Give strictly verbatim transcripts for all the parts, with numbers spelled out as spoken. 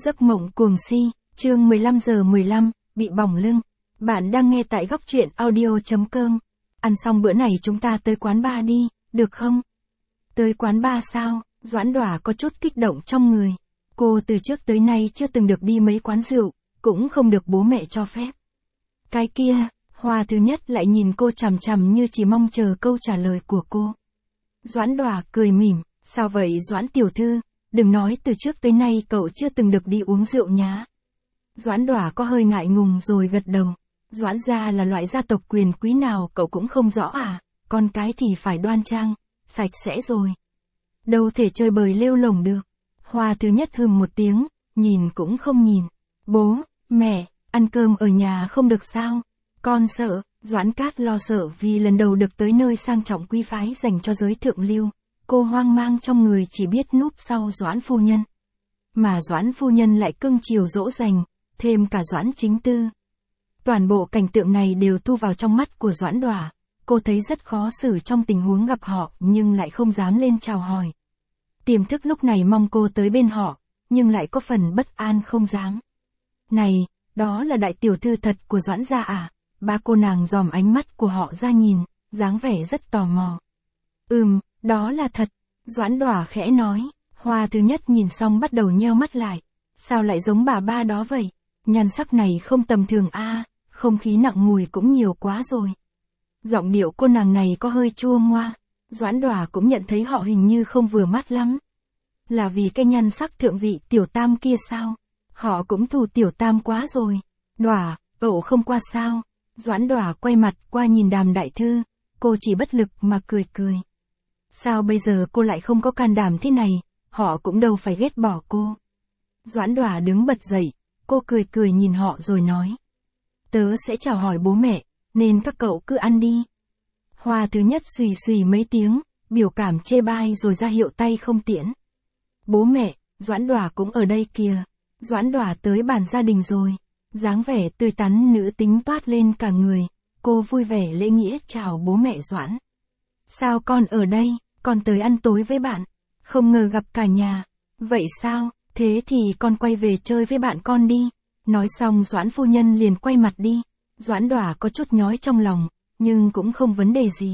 Giấc mộng cuồng si, chương mười lăm giờ mười lăm, bị bỏng lưng. Bạn đang nghe tại góc truyện audio chấm com. Ăn xong bữa này chúng ta tới quán bar đi, được không? Tới quán bar sao? Doãn Đỏa có chút kích động trong người. Cô từ trước tới nay chưa từng được đi mấy quán rượu, cũng không được bố mẹ cho phép. Cái kia, Hoa thứ nhất lại nhìn cô chằm chằm như chỉ mong chờ câu trả lời của cô. Doãn Đỏa cười mỉm, sao vậy Doãn tiểu thư? Đừng nói từ trước tới nay cậu chưa từng được đi uống rượu nhá. Doãn Đỏa có hơi ngại ngùng rồi gật đầu. Doãn gia là loại gia tộc quyền quý nào cậu cũng không rõ à, con cái thì phải đoan trang, sạch sẽ rồi. Đâu thể chơi bời lêu lổng được. Hoa thứ nhất hừm một tiếng, nhìn cũng không nhìn. Bố, mẹ, ăn cơm ở nhà không được sao? Con sợ. Doãn Cát lo sợ vì lần đầu được tới nơi sang trọng quý phái dành cho giới thượng lưu. Cô hoang mang trong người chỉ biết núp sau Doãn phu nhân. Mà Doãn phu nhân lại cưng chiều dỗ dành, thêm cả Doãn chính tư. Toàn bộ cảnh tượng này đều thu vào trong mắt của Doãn Đỏa. Cô thấy rất khó xử trong tình huống gặp họ nhưng lại không dám lên chào hỏi. Tiềm thức lúc này mong cô tới bên họ, nhưng lại có phần bất an không dám. Này, đó là đại tiểu thư thật của Doãn gia à? Ba cô nàng dòm ánh mắt của họ ra nhìn, dáng vẻ rất tò mò. Ừm, đó là thật. Doãn Đỏa khẽ nói. Hoa thứ nhất nhìn xong bắt đầu nheo mắt lại. Sao lại giống bà ba đó vậy? Nhan sắc này không tầm thường a, à, không khí nặng mùi cũng nhiều quá rồi. Giọng điệu cô nàng này có hơi chua ngoa. Doãn Đỏa cũng nhận thấy họ hình như không vừa mắt lắm. Là vì cái nhan sắc thượng vị tiểu tam kia sao? Họ cũng thù tiểu tam quá rồi. Đỏa, cậu không qua sao? Doãn Đỏa quay mặt qua nhìn Đàm đại thư, cô chỉ bất lực mà cười cười. Sao bây giờ cô lại không có can đảm thế này, họ cũng đâu phải ghét bỏ cô. Doãn Đỏa đứng bật dậy, cô cười cười nhìn họ rồi nói. Tớ sẽ chào hỏi bố mẹ, nên các cậu cứ ăn đi. Hoa thứ nhất xùy xùy mấy tiếng, biểu cảm chê bai rồi ra hiệu tay không tiễn. Bố mẹ, Doãn Đỏa cũng ở đây kìa. Doãn Đỏa tới bàn gia đình rồi. Dáng vẻ tươi tắn nữ tính toát lên cả người, cô vui vẻ lễ nghĩa chào bố mẹ Doãn. Sao con ở đây, con tới ăn tối với bạn, không ngờ gặp cả nhà. Vậy sao, thế thì con quay về chơi với bạn con đi. Nói xong Doãn phu nhân liền quay mặt đi. Doãn Đỏa có chút nhói trong lòng, nhưng cũng không vấn đề gì.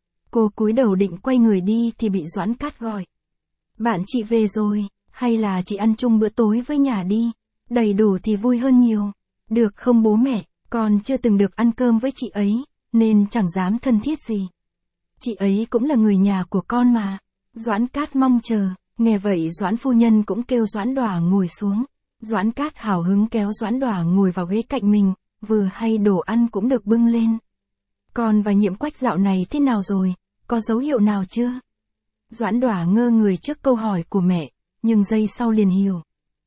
Cô cúi đầu định quay người đi thì bị Doãn Cát gọi. Bạn chị về rồi, hay là chị ăn chung bữa tối với nhà đi, đầy đủ thì vui hơn nhiều. Được không bố mẹ, con chưa từng được ăn cơm với chị ấy, nên chẳng dám thân thiết gì. Chị ấy cũng là người nhà của con mà. Doãn Cát mong chờ, nghe vậy Doãn phu nhân cũng kêu Doãn Đỏa ngồi xuống. Doãn Cát hào hứng kéo Doãn Đỏa ngồi vào ghế cạnh mình, vừa hay đồ ăn cũng được bưng lên. Con và Nhiệm Quách dạo này thế nào rồi, có dấu hiệu nào chưa? Doãn Đỏa ngơ người trước câu hỏi của mẹ, nhưng giây sau liền hiểu.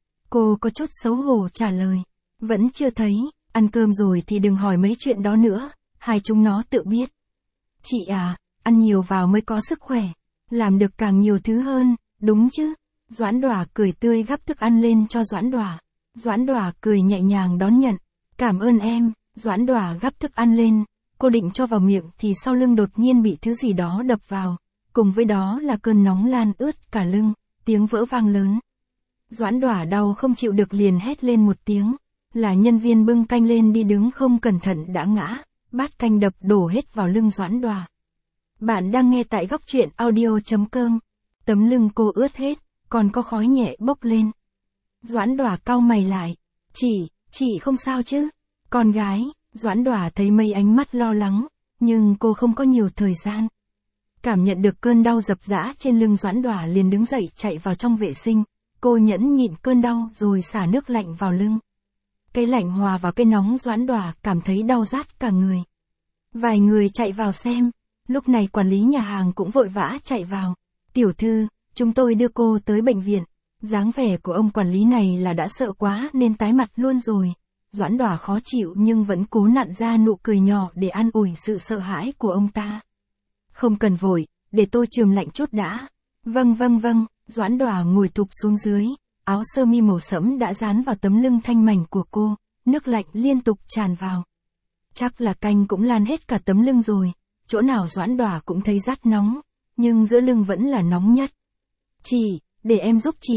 Cô có chút xấu hổ trả lời. Vẫn chưa thấy, ăn cơm rồi thì đừng hỏi mấy chuyện đó nữa, hai chúng nó tự biết. Chị à, ăn nhiều vào mới có sức khỏe, làm được càng nhiều thứ hơn, đúng chứ? Doãn Đỏa cười tươi gắp thức ăn lên cho Doãn Đỏa. Doãn Đỏa cười nhẹ nhàng đón nhận. Cảm ơn em. Doãn Đỏa gắp thức ăn lên, cô định cho vào miệng thì sau lưng đột nhiên bị thứ gì đó đập vào, cùng với đó là cơn nóng lan ướt cả lưng, tiếng vỡ vang lớn. Doãn Đỏa đau không chịu được liền hét lên một tiếng. Là nhân viên bưng canh lên đi đứng không cẩn thận đã ngã, bát canh đập đổ hết vào lưng Doãn Đỏa. Bạn đang nghe tại góc truyện audio chấm com. Tấm lưng cô ướt hết, còn có khói nhẹ bốc lên. Doãn Đỏa cau mày lại. Chị, chị không sao chứ? Con gái, Doãn Đỏa thấy mấy ánh mắt lo lắng, nhưng cô không có nhiều thời gian. Cảm nhận được cơn đau dập dã trên lưng Doãn Đỏa liền đứng dậy chạy vào trong vệ sinh. Cô nhẫn nhịn cơn đau rồi xả nước lạnh vào lưng. Cái lạnh hòa vào cái nóng Doãn Đỏa cảm thấy đau rát cả người. Vài người chạy vào xem, lúc này quản lý nhà hàng cũng vội vã chạy vào. Tiểu thư, chúng tôi đưa cô tới bệnh viện. Dáng vẻ của ông quản lý này là đã sợ quá nên tái mặt luôn rồi. Doãn Đỏa khó chịu nhưng vẫn cố nặn ra nụ cười nhỏ để an ủi sự sợ hãi của ông ta. Không cần vội, để tôi chườm lạnh chút đã. Vâng vâng vâng, Doãn Đỏa ngồi thụp xuống dưới. Áo sơ mi màu sẫm đã dán vào tấm lưng thanh mảnh của cô, nước lạnh liên tục tràn vào. Chắc là canh cũng lan hết cả tấm lưng rồi, chỗ nào Doãn Đỏa cũng thấy rát nóng, nhưng giữa lưng vẫn là nóng nhất. Chị, để em giúp chị.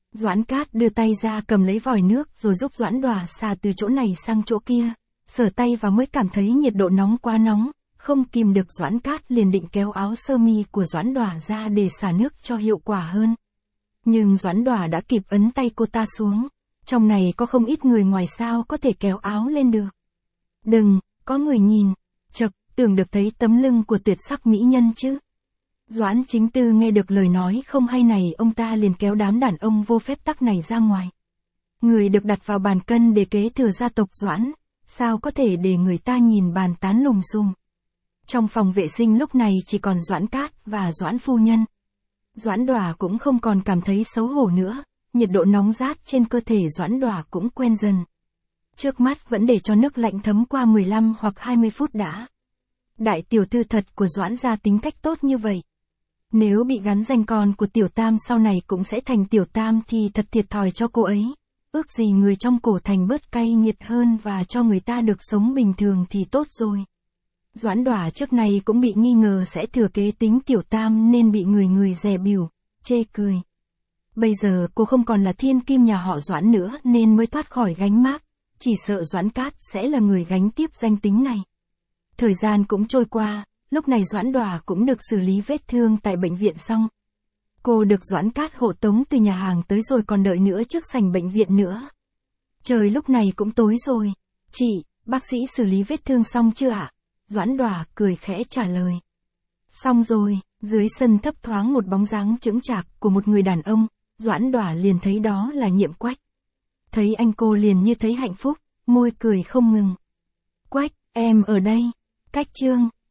Doãn Cát đưa tay ra cầm lấy vòi nước rồi giúp Doãn Đòa xà từ chỗ này sang chỗ kia, sờ tay vào mới cảm thấy nhiệt độ nóng quá nóng, không kìm được Doãn Cát liền định kéo áo sơ mi của Doãn Đòa ra để xả nước cho hiệu quả hơn. Nhưng Doãn Đòa đã kịp ấn tay cô ta xuống, trong này có không ít người ngoài sao có thể kéo áo lên được. Đừng, có người nhìn, chậc, tưởng được thấy tấm lưng của tuyệt sắc mỹ nhân chứ. Doãn Chính Tư nghe được lời nói không hay này ông ta liền kéo đám đàn ông vô phép tắc này ra ngoài. Người được đặt vào bàn cân để kế thừa gia tộc Doãn, sao có thể để người ta nhìn bàn tán lùm xùm. Trong phòng vệ sinh lúc này chỉ còn Doãn Cát và Doãn phu nhân. Doãn Đòa cũng không còn cảm thấy xấu hổ nữa, nhiệt độ nóng rát trên cơ thể Doãn Đòa cũng quen dần. Trước mắt vẫn để cho nước lạnh thấm qua mười lăm hoặc hai mươi phút đã. Đại tiểu thư thật của Doãn gia tính cách tốt như vậy. Nếu bị gắn danh con của tiểu tam sau này cũng sẽ thành tiểu tam thì thật thiệt thòi cho cô ấy. Ước gì người trong cổ thành bớt cay nghiệt hơn và cho người ta được sống bình thường thì tốt rồi. Doãn Đòa trước này cũng bị nghi ngờ sẽ thừa kế tính tiểu tam nên bị người người dè bỉu, chê cười. Bây giờ cô không còn là thiên kim nhà họ Doãn nữa nên mới thoát khỏi gánh mác, chỉ sợ Doãn Cát sẽ là người gánh tiếp danh tính này. Thời gian cũng trôi qua, lúc này Doãn Đòa cũng được xử lý vết thương tại bệnh viện xong. Cô được Doãn Cát hộ tống từ nhà hàng tới rồi còn đợi nữa trước sảnh bệnh viện nữa. Trời lúc này cũng tối rồi. Chị, bác sĩ xử lý vết thương xong chưa ạ? Doãn Đòa cười khẽ trả lời. Xong rồi, dưới sân thấp thoáng một bóng dáng chững chạc của một người đàn ông, Doãn Đòa liền thấy đó là Nhiệm Quách. Thấy anh cô liền như thấy hạnh phúc, môi cười không ngừng. Quách, em ở đây. Cách Trương,